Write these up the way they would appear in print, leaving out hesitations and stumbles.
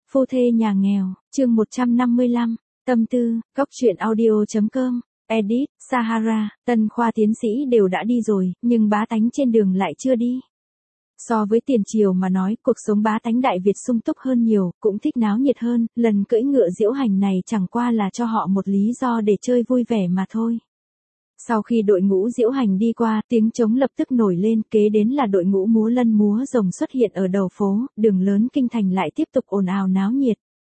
Phu thê nhà nghèo, chương 155, tâm tư, góc truyện audio.com, edit, Sahara, Tân Khoa tiến sĩ đều đã đi rồi, nhưng bá tánh trên đường lại chưa đi. So với tiền triều mà nói, cuộc sống bá tánh Đại Việt sung túc hơn nhiều, cũng thích náo nhiệt hơn, lần cưỡi ngựa diễu hành này chẳng qua là cho họ một lý do để chơi vui vẻ mà thôi. Sau khi đội ngũ diễu hành đi qua, tiếng trống lập tức nổi lên, kế đến là đội ngũ múa lân múa rồng xuất hiện ở đầu phố, đường lớn kinh thành lại tiếp tục ồn ào náo nhiệt.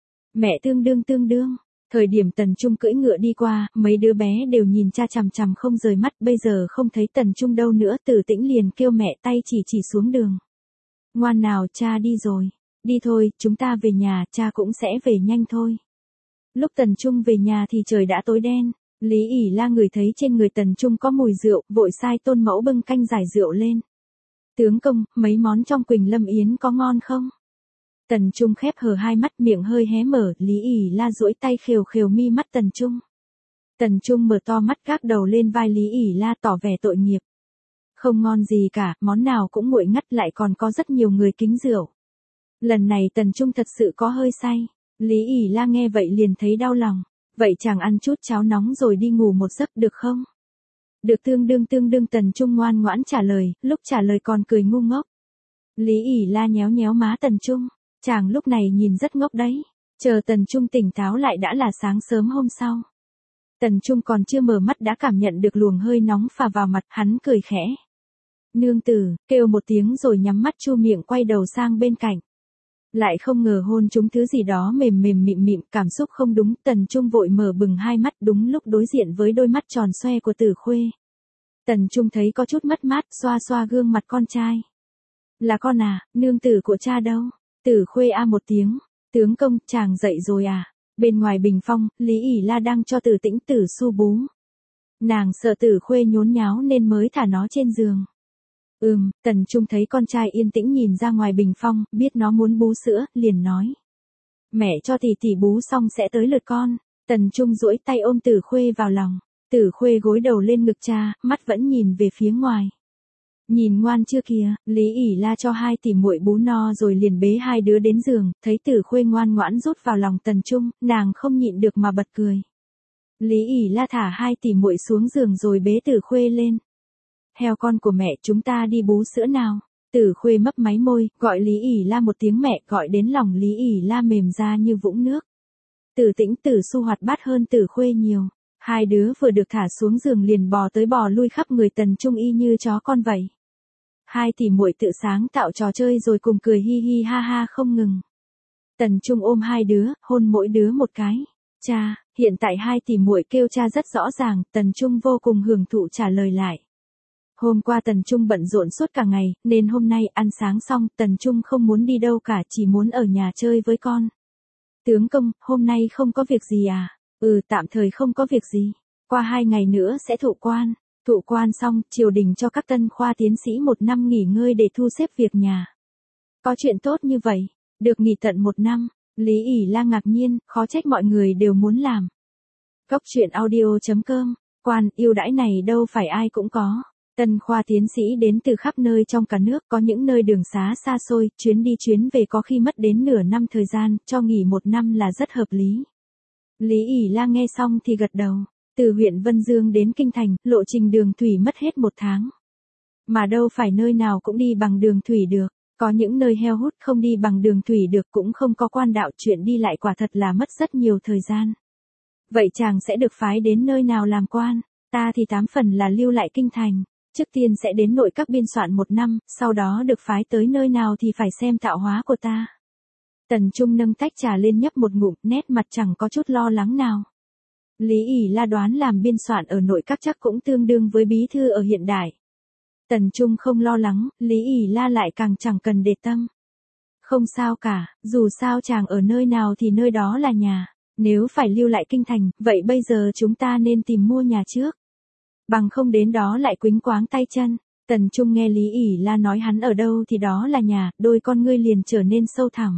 Mẹ tương đương, thời điểm Tần Trung cưỡi ngựa đi qua, mấy đứa bé đều nhìn cha chằm chằm không rời mắt, bây giờ không thấy Tần Trung đâu nữa, Tử Tĩnh liền kêu mẹ tay chỉ xuống đường. Ngoan nào, cha đi rồi, đi thôi, chúng ta về nhà, cha cũng sẽ về nhanh thôi. Lúc Tần Trung về nhà thì trời đã tối đen. Lý ỉ La ngửi thấy trên người Tần Trung có mùi rượu, vội sai Tôn Mẫu bưng canh giải rượu lên. Tướng công, mấy món trong Quỳnh Lâm Yến có ngon không? Tần Trung khép hờ hai mắt, miệng hơi hé mở, Lý ỉ La duỗi tay khều khều mi mắt Tần Trung. Tần Trung mở to mắt gác đầu lên vai Lý ỉ La tỏ vẻ tội nghiệp. Không ngon gì cả, món nào cũng nguội ngắt, lại còn có rất nhiều người kính rượu. Lần này Tần Trung thật sự có hơi say. Lý ỉ La nghe vậy liền thấy đau lòng. Vậy chàng ăn chút cháo nóng rồi đi ngủ một giấc được không? Được, tương đương Tần Trung ngoan ngoãn trả lời, lúc trả lời còn cười ngu ngốc. Lý ỉ La nhéo má Tần Trung, chàng lúc này nhìn rất ngốc đấy. Chờ Tần Trung tỉnh táo lại đã là sáng sớm hôm sau. Tần Trung còn chưa mở mắt đã cảm nhận được luồng hơi nóng phả vào mặt, hắn cười khẽ. Nương tử, kêu một tiếng rồi nhắm mắt chu miệng quay đầu sang bên cạnh. Lại không ngờ hôn chúng thứ gì đó mềm mịm, cảm xúc không đúng, Tần Trung vội mở bừng hai mắt đúng lúc đối diện với đôi mắt tròn xoe của Tử Khuê. Tần Trung thấy có chút mất mát, xoa gương mặt con trai. Là con à, nương tử của cha đâu? Tử Khuê a một tiếng, tướng công, chàng dậy rồi à? Bên ngoài bình phong, Lý ỉ La đang cho Tử Tĩnh Tử su bú. Nàng sợ Tử Khuê nhốn nháo nên mới thả nó trên giường. Tần Trung thấy con trai yên tĩnh nhìn ra ngoài bình phong, biết nó muốn bú sữa, liền nói. Mẹ cho tỷ bú xong sẽ tới lượt con. Tần Trung duỗi tay ôm Tử Khuê vào lòng. Tử Khuê gối đầu lên ngực cha, mắt vẫn nhìn về phía ngoài. Nhìn ngoan chưa kìa, Lý ỉ La cho hai tỷ muội bú no rồi liền bế hai đứa đến giường, thấy Tử Khuê ngoan ngoãn rút vào lòng Tần Trung, nàng không nhịn được mà bật cười. Lý ỉ La thả hai tỷ muội xuống giường rồi bế Tử Khuê lên. Heo con của mẹ, chúng ta đi bú sữa nào. Tử Khuê mấp máy môi, gọi Lý ỉ La một tiếng mẹ, gọi đến lòng Lý ỉ La mềm ra như vũng nước. Tử Tĩnh Tử su hoạt bát hơn Tử Khuê nhiều. Hai đứa vừa được thả xuống giường liền bò tới bò lui khắp người Tần Trung y như chó con vậy. Hai tỷ muội tự sáng tạo trò chơi rồi cùng cười hi hi ha ha không ngừng. Tần Trung ôm hai đứa, hôn mỗi đứa một cái. Cha, hiện tại hai tỷ muội kêu cha rất rõ ràng, Tần Trung vô cùng hưởng thụ trả lời lại. Hôm qua Tần Trung bận rộn suốt cả ngày, nên hôm nay ăn sáng xong, Tần Trung không muốn đi đâu cả, chỉ muốn ở nhà chơi với con. Tướng công, hôm nay không có việc gì à? Tạm thời không có việc gì. Qua 2 ngày nữa sẽ thụ quan. Thụ quan xong, triều đình cho các Tân Khoa tiến sĩ 1 năm nghỉ ngơi để thu xếp việc nhà. Có chuyện tốt như vậy, được nghỉ tận 1 năm. Lý ỉ La ngạc nhiên, khó trách mọi người đều muốn làm. Góc truyện audio.com, quan ưu đãi này đâu phải ai cũng có. Tân Khoa tiến sĩ đến từ khắp nơi trong cả nước, có những nơi đường xá xa xôi, chuyến đi chuyến về có khi mất đến nửa năm thời gian, cho nghỉ 1 năm là rất hợp lý. Lý ỉ La nghe xong thì gật đầu. Từ huyện Vân Dương đến Kinh Thành, lộ trình đường thủy mất hết 1 tháng. Mà đâu phải nơi nào cũng đi bằng đường thủy được, có những nơi heo hút không đi bằng đường thủy được, cũng không có quan đạo, chuyện đi lại quả thật là mất rất nhiều thời gian. Vậy chàng sẽ được phái đến nơi nào làm quan? Ta thì 8 phần là lưu lại Kinh Thành. Trước tiên sẽ đến nội các biên soạn 1 năm, sau đó được phái tới nơi nào thì phải xem tạo hóa của ta. Tần Trung nâng tách trà lên nhấp một ngụm, nét mặt chẳng có chút lo lắng nào. Lý ỉ La đoán làm biên soạn ở nội các chắc cũng tương đương với bí thư ở hiện đại. Tần Trung không lo lắng, Lý ỉ La lại càng chẳng cần để tâm. Không sao cả, dù sao chàng ở nơi nào thì nơi đó là nhà. Nếu phải lưu lại Kinh Thành, vậy bây giờ chúng ta nên tìm mua nhà trước. Bằng không đến đó lại quýnh quáng tay chân. Tần Trung nghe Lý ỉ La nói hắn ở đâu thì đó là nhà, đôi con ngươi liền trở nên sâu thẳm.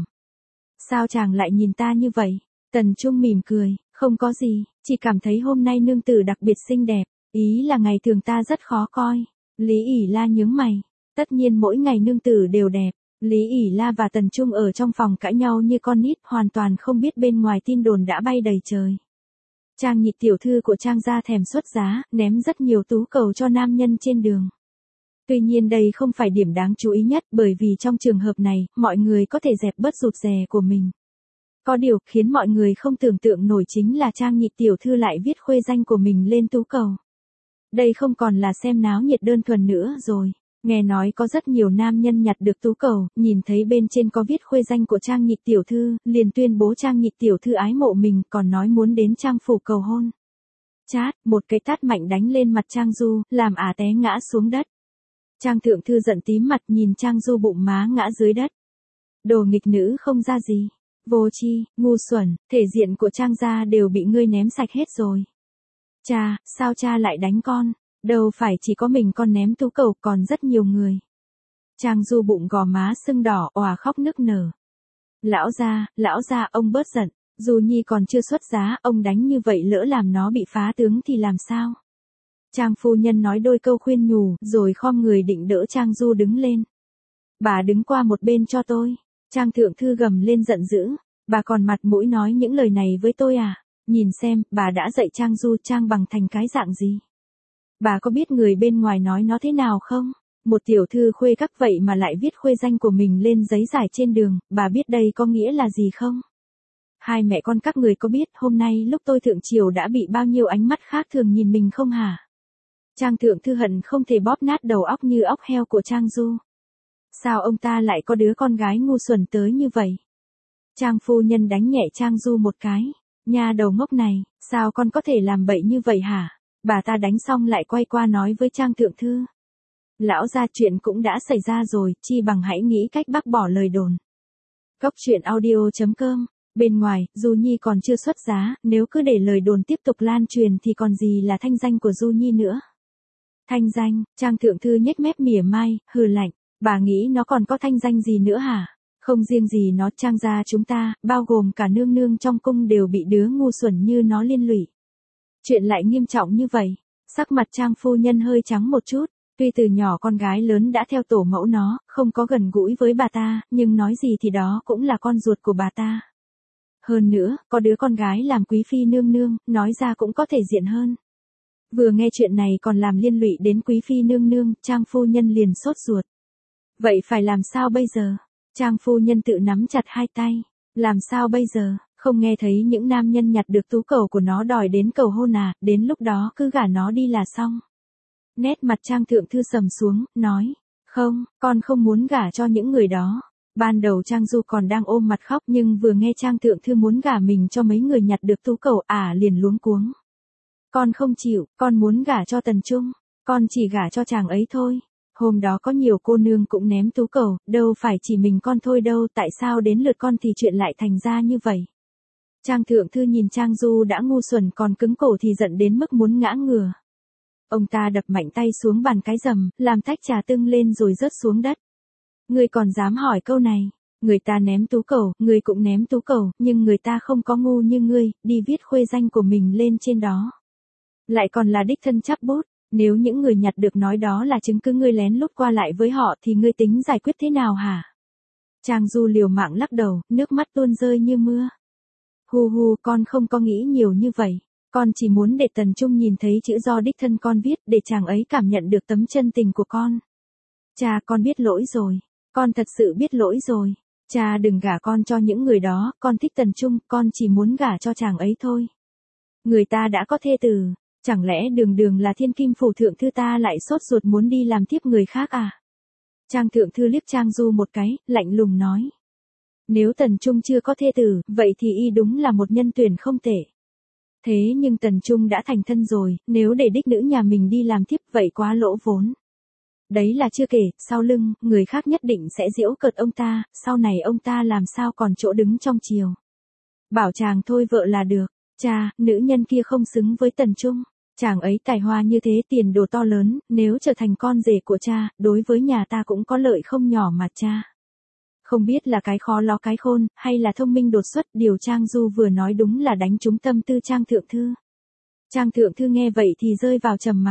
Sao chàng lại nhìn ta như vậy? Tần Trung mỉm cười, không có gì, chỉ cảm thấy hôm nay nương tử đặc biệt xinh đẹp, ý là ngày thường ta rất khó coi. Lý ỉ La nhướng mày, tất nhiên mỗi ngày nương tử đều đẹp, Lý ỉ La và Tần Trung ở trong phòng cãi nhau như con nít, hoàn toàn không biết bên ngoài tin đồn đã bay đầy trời. Trang Nhị tiểu thư của Trang gia thèm xuất giá, ném rất nhiều tú cầu cho nam nhân trên đường. Tuy nhiên đây không phải điểm đáng chú ý nhất, bởi vì trong trường hợp này, mọi người có thể dẹp bớt rụt rè của mình. Có điều khiến mọi người không tưởng tượng nổi chính là Trang Nhị tiểu thư lại viết khuê danh của mình lên tú cầu. Đây không còn là xem náo nhiệt đơn thuần nữa rồi. Nghe nói có rất nhiều nam nhân nhặt được tú cầu, nhìn thấy bên trên có viết khuê danh của Trang Nhị tiểu thư, liền tuyên bố Trang Nhị tiểu thư ái mộ mình, còn nói muốn đến Trang phủ cầu hôn. Chát, một cái tát mạnh đánh lên mặt Trang Du, làm ả té ngã xuống đất. Trang thượng thư giận tím mặt nhìn Trang Du bụng má ngã dưới đất. Đồ nghịch nữ không ra gì. Vô tri, ngu xuẩn, thể diện của Trang gia đều bị ngươi ném sạch hết rồi. Cha, sao cha lại đánh con? Đâu phải chỉ có mình con ném tú cầu, còn rất nhiều người. Trang Du bụng gò má sưng đỏ, òa khóc nức nở. Lão gia, ông bớt giận, Du Nhi còn chưa xuất giá, ông đánh như vậy lỡ làm nó bị phá tướng thì làm sao? Trang phu nhân nói đôi câu khuyên nhủ, rồi khom người định đỡ Trang Du đứng lên. Bà đứng qua một bên cho tôi. Trang thượng thư gầm lên giận dữ, bà còn mặt mũi nói những lời này với tôi à? Nhìn xem, bà đã dạy Trang Du Trang bằng thành cái dạng gì? Bà có biết người bên ngoài nói nó thế nào không? Một tiểu thư khuê các vậy mà lại viết khuê danh của mình lên giấy giải trên đường, bà biết đây có nghĩa là gì không? Hai mẹ con các người có biết hôm nay lúc tôi thượng triều đã bị bao nhiêu ánh mắt khác thường nhìn mình không hả? Trang thượng thư hận không thể bóp nát đầu óc như óc heo của Trang Du. Sao ông ta lại có đứa con gái ngu xuẩn tới như vậy? Trang phu nhân đánh nhẹ Trang Du một cái. Nha đầu ngốc này, sao con có thể làm bậy như vậy hả? Bà ta đánh xong lại quay qua nói với Trang thượng thư. Lão gia, chuyện cũng đã xảy ra rồi, chi bằng hãy nghĩ cách bác bỏ lời đồn. Cốc truyện audio.com. Bên ngoài, Du Nhi còn chưa xuất giá, nếu cứ để lời đồn tiếp tục lan truyền thì còn gì là thanh danh của Du Nhi nữa. Thanh danh, Trang thượng thư nhếch mép mỉa mai, hừ lạnh, bà nghĩ nó còn có thanh danh gì nữa hả? Không riêng gì nó, Trang gia chúng ta, bao gồm cả nương nương trong cung đều bị đứa ngu xuẩn như nó liên lụy. Chuyện lại nghiêm trọng như vậy, sắc mặt Trang phu nhân hơi trắng một chút, tuy từ nhỏ con gái lớn đã theo tổ mẫu nó, không có gần gũi với bà ta, nhưng nói gì thì đó cũng là con ruột của bà ta. Hơn nữa, có đứa con gái làm quý phi nương nương, nói ra cũng có thể diện hơn. Vừa nghe chuyện này còn làm liên lụy đến quý phi nương nương, Trang phu nhân liền sốt ruột. Vậy phải làm sao bây giờ? Trang phu nhân tự nắm chặt hai tay. Làm sao bây giờ? Không nghe thấy những nam nhân nhặt được tú cầu của nó đòi đến cầu hôn à, đến lúc đó cứ gả nó đi là xong. Nét mặt Trang thượng thư sầm xuống, nói. Không, con không muốn gả cho những người đó. Ban đầu Trang Du còn đang ôm mặt khóc, nhưng vừa nghe Trang thượng thư muốn gả mình cho mấy người nhặt được tú cầu, liền luống cuống. Con không chịu, con muốn gả cho Tần Trung, con chỉ gả cho chàng ấy thôi. Hôm đó có nhiều cô nương cũng ném tú cầu, đâu phải chỉ mình con thôi đâu, tại sao đến lượt con thì chuyện lại thành ra như vậy? Trang thượng thư nhìn Trang Du đã ngu xuẩn còn cứng cổ thì giận đến mức muốn ngã ngửa. Ông ta đập mạnh tay xuống bàn cái rầm, làm tách trà tưng lên rồi rớt xuống đất. Ngươi còn dám hỏi câu này? Người ta ném tú cầu, ngươi cũng ném tú cầu, nhưng người ta không có ngu như ngươi, đi viết khuê danh của mình lên trên đó. Lại còn là đích thân chắp bút, nếu những người nhặt được nói đó là chứng cứ ngươi lén lút qua lại với họ thì ngươi tính giải quyết thế nào hả? Trang Du liều mạng lắc đầu, nước mắt tuôn rơi như mưa. Hu, con không có nghĩ nhiều như vậy. Con chỉ muốn để Tần Trung nhìn thấy chữ do đích thân con viết, để chàng ấy cảm nhận được tấm chân tình của con. Cha, con biết lỗi rồi. Con thật sự biết lỗi rồi. Cha đừng gả con cho những người đó, con thích Tần Trung, con chỉ muốn gả cho chàng ấy thôi. Người ta đã có thê tử, chẳng lẽ đường là thiên kim phủ thượng thư ta lại sốt ruột muốn đi làm tiếp người khác à? Trang thượng thư liếc Trang Du một cái, lạnh lùng nói. Nếu Tần Trung chưa có thê tử, vậy thì y đúng là một nhân tuyển không tệ. Thế nhưng Tần Trung đã thành thân rồi, nếu để đích nữ nhà mình đi làm tiếp vậy quá lỗ vốn. Đấy là chưa kể, sau lưng, người khác nhất định sẽ giễu cợt ông ta, sau này ông ta làm sao còn chỗ đứng trong triều. Bảo chàng thôi vợ là được, cha, nữ nhân kia không xứng với Tần Trung. Chàng ấy tài hoa như thế, tiền đồ to lớn, nếu trở thành con rể của cha, đối với nhà ta cũng có lợi không nhỏ mà cha. Không biết là cái khó ló cái khôn, hay là thông minh đột xuất, điều Trang Du vừa nói đúng là đánh trúng tâm tư Trang thượng thư. Trang thượng thư nghe vậy thì rơi vào trầm mặc,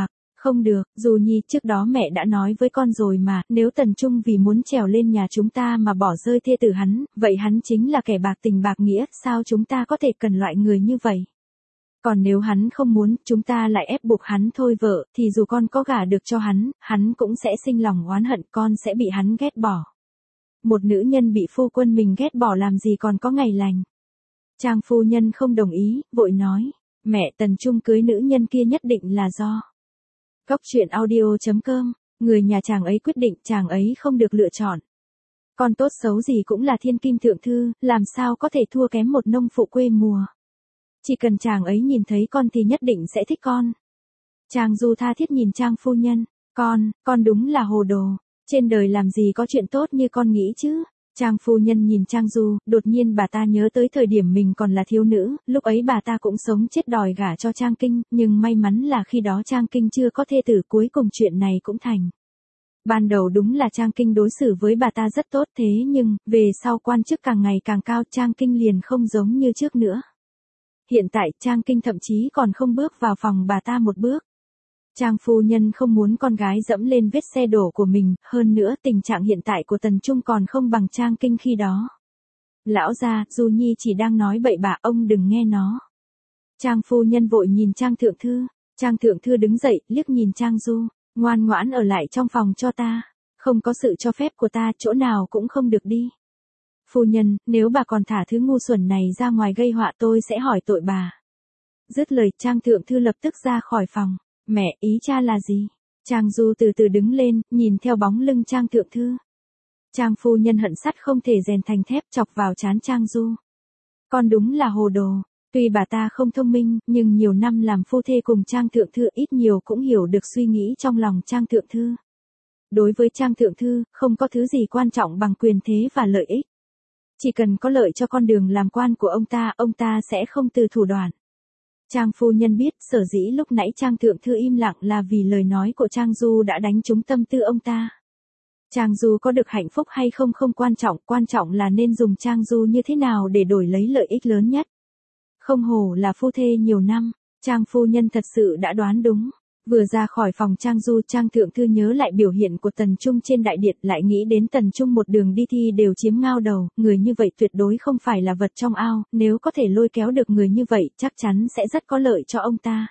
Không được, Du Nhi, trước đó mẹ đã nói với con rồi mà, nếu Tần Trung vì muốn trèo lên nhà chúng ta mà bỏ rơi thê tử hắn, vậy hắn chính là kẻ bạc tình bạc nghĩa, sao chúng ta có thể cần loại người như vậy? Còn nếu hắn không muốn, chúng ta lại ép buộc hắn thôi vợ, thì dù con có gả được cho hắn cũng sẽ sinh lòng oán hận, con sẽ bị hắn ghét bỏ. Một nữ nhân bị phu quân mình ghét bỏ làm gì còn có ngày lành. Trang phu nhân không đồng ý, vội nói, mẹ, Tần Trung cưới nữ nhân kia nhất định là do. Cóc truyện audio.com, người nhà chàng ấy quyết định, chàng ấy không được lựa chọn. Con tốt xấu gì cũng là thiên kim thượng thư, làm sao có thể thua kém một nông phụ quê mùa. Chỉ cần chàng ấy nhìn thấy con thì nhất định sẽ thích con. Trang Du tha thiết nhìn Trang phu nhân, con đúng là hồ đồ, trên đời làm gì có chuyện tốt như con nghĩ chứ. Trang phu nhân nhìn Trang Du, đột nhiên bà ta nhớ tới thời điểm mình còn là thiếu nữ, lúc ấy bà ta cũng sống chết đòi gả cho Trang Kinh, nhưng may mắn là khi đó Trang Kinh chưa có thê tử, cuối cùng chuyện này cũng thành. Ban đầu đúng là Trang Kinh đối xử với bà ta rất tốt, thế nhưng, về sau quan chức càng ngày càng cao, Trang Kinh liền không giống như trước nữa. Hiện tại, Trang Kinh thậm chí còn không bước vào phòng bà ta một bước. Trang phu nhân không muốn con gái dẫm lên vết xe đổ của mình, hơn nữa tình trạng hiện tại của Tần Trung còn không bằng Trang Kinh khi đó. Lão gia, Du Nhi chỉ đang nói bậy bạ, ông đừng nghe nó. Trang phu nhân vội nhìn Trang thượng thư. Trang thượng thư đứng dậy, liếc nhìn Trang Du, ngoan ngoãn ở lại trong phòng cho ta, không có sự cho phép của ta, chỗ nào cũng không được đi. Phu nhân, nếu bà còn thả thứ ngu xuẩn này ra ngoài gây họa tôi sẽ hỏi tội bà. Dứt lời, Trang thượng thư lập tức ra khỏi phòng. Mẹ, ý cha là gì? Trang Du từ từ đứng lên, nhìn theo bóng lưng Trang thượng thư. Trang phu nhân hận sắt không thể rèn thành thép, chọc vào trán Trang Du. Con đúng là hồ đồ, tuy bà ta không thông minh, nhưng nhiều năm làm phu thê cùng Trang thượng thư ít nhiều cũng hiểu được suy nghĩ trong lòng Trang thượng thư. Đối với Trang thượng thư, không có thứ gì quan trọng bằng quyền thế và lợi ích. Chỉ cần có lợi cho con đường làm quan của ông ta sẽ không từ thủ đoạn. Trang phu nhân biết, sở dĩ lúc nãy Trang thượng thư im lặng là vì lời nói của Trang Du đã đánh trúng tâm tư ông ta. Trang Du có được hạnh phúc hay không không quan trọng là nên dùng Trang Du như thế nào để đổi lấy lợi ích lớn nhất. Không hổ là phu thê nhiều năm, Trang phu nhân thật sự đã đoán đúng. Vừa ra khỏi phòng Trang Du, Trang thượng thư nhớ lại biểu hiện của Tần Trung trên đại điện, lại nghĩ đến Tần Trung một đường đi thi đều chiếm ngao đầu, người như vậy tuyệt đối không phải là vật trong ao, nếu có thể lôi kéo được người như vậy, chắc chắn sẽ rất có lợi cho ông ta.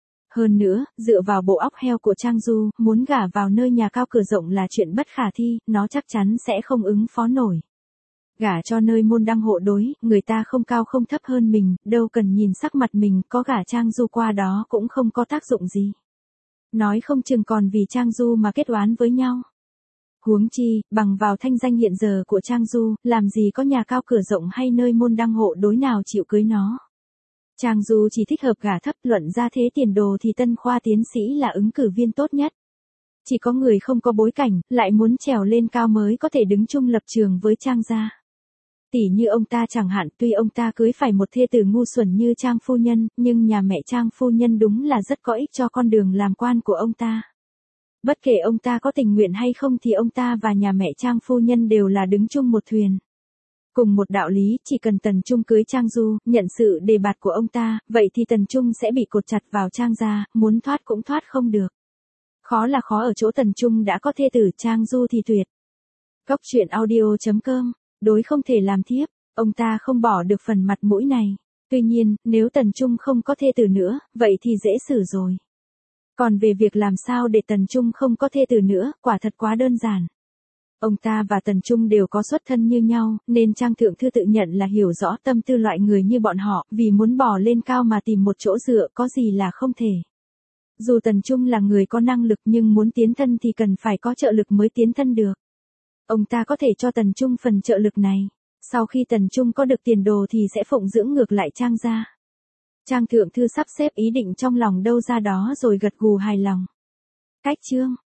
Hơn nữa, dựa vào bộ óc heo của Trang Du, muốn gả vào nơi nhà cao cửa rộng là chuyện bất khả thi, nó chắc chắn sẽ không ứng phó nổi. Gả cho nơi môn đăng hộ đối, người ta không cao không thấp hơn mình, đâu cần nhìn sắc mặt mình, có gả Trang Du qua đó cũng không có tác dụng gì. Nói không chừng còn vì Trang Du mà kết oán với nhau. Huống chi, bằng vào thanh danh hiện giờ của Trang Du, làm gì có nhà cao cửa rộng hay nơi môn đăng hộ đối nào chịu cưới nó. Trang Du chỉ thích hợp gả thấp, luận ra thế tiền đồ thì Tân Khoa tiến sĩ là ứng cử viên tốt nhất. Chỉ có người không có bối cảnh, lại muốn trèo lên cao mới có thể đứng chung lập trường với Trang gia. Tỉ như ông ta chẳng hạn, tuy ông ta cưới phải một thê tử ngu xuẩn như Trang phu nhân, nhưng nhà mẹ Trang phu nhân đúng là rất có ích cho con đường làm quan của ông ta. Bất kể ông ta có tình nguyện hay không thì ông ta và nhà mẹ Trang phu nhân đều là đứng chung một thuyền. Cùng một đạo lý, chỉ cần Tần Trung cưới Trang Du, nhận sự đề bạt của ông ta, vậy thì Tần Trung sẽ bị cột chặt vào Trang gia, muốn thoát cũng thoát không được. Khó là khó ở chỗ Tần Trung đã có thê tử, Trang Du thì tuyệt. Cóc truyện audio.com, đối không thể làm thiếp, ông ta không bỏ được phần mặt mũi này. Tuy nhiên, nếu Tần Trung không có thê tử nữa, vậy thì dễ xử rồi. Còn về việc làm sao để Tần Trung không có thê tử nữa, quả thật quá đơn giản. Ông ta và Tần Trung đều có xuất thân như nhau, nên Trang thượng thư tự nhận là hiểu rõ tâm tư loại người như bọn họ, vì muốn bò lên cao mà tìm một chỗ dựa có gì là không thể. Dù Tần Trung là người có năng lực nhưng muốn tiến thân thì cần phải có trợ lực mới tiến thân được. Ông ta có thể cho Tần Trung phần trợ lực này. Sau khi Tần Trung có được tiền đồ thì sẽ phụng dưỡng ngược lại Trang gia. Trang thượng thư sắp xếp ý định trong lòng đâu ra đó rồi gật gù hài lòng. Cách chương